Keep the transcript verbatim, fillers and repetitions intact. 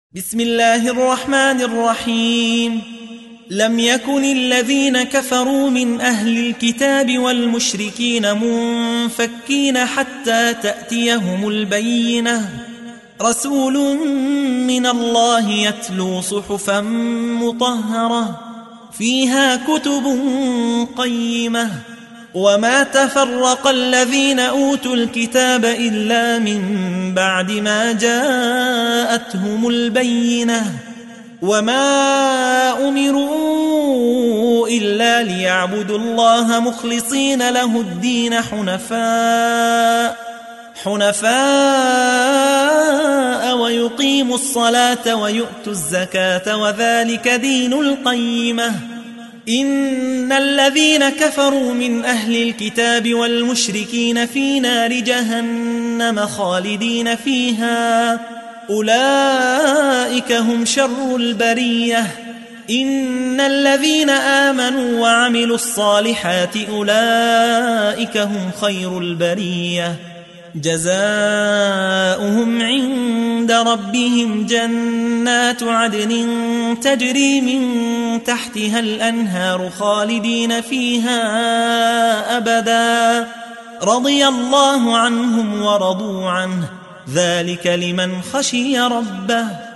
بسم الله الرحمن الرحيم. لم يكن الذين كفروا من أهل الكتاب والمشركين منفكين حتى تأتيهم البينة، رسول من الله يتلو صحفا مطهرة فيها كتب قيمة، وما تفرق الذين أوتوا الكتاب إلا من بعد ما جاءتهم البينة، وما أمروا إلا ليعبدوا الله مخلصين له الدين حنفاء حنفاء ويقيموا الصلاة ويؤتوا الزكاة وذلك دين القيمة. إن الذين كفروا من أهل الكتاب والمشركين في نار جهنم خالدين فيها، أولئك هم شر البرية. إن الذين آمنوا وعملوا الصالحات أولئك هم خير البرية، جزاؤهم عند ربهم جنات عدن تجري من تحتها الأنهار خالدين فيها أبدا، رضي الله عنهم ورضوا عنه، ذلك لمن خشي ربه.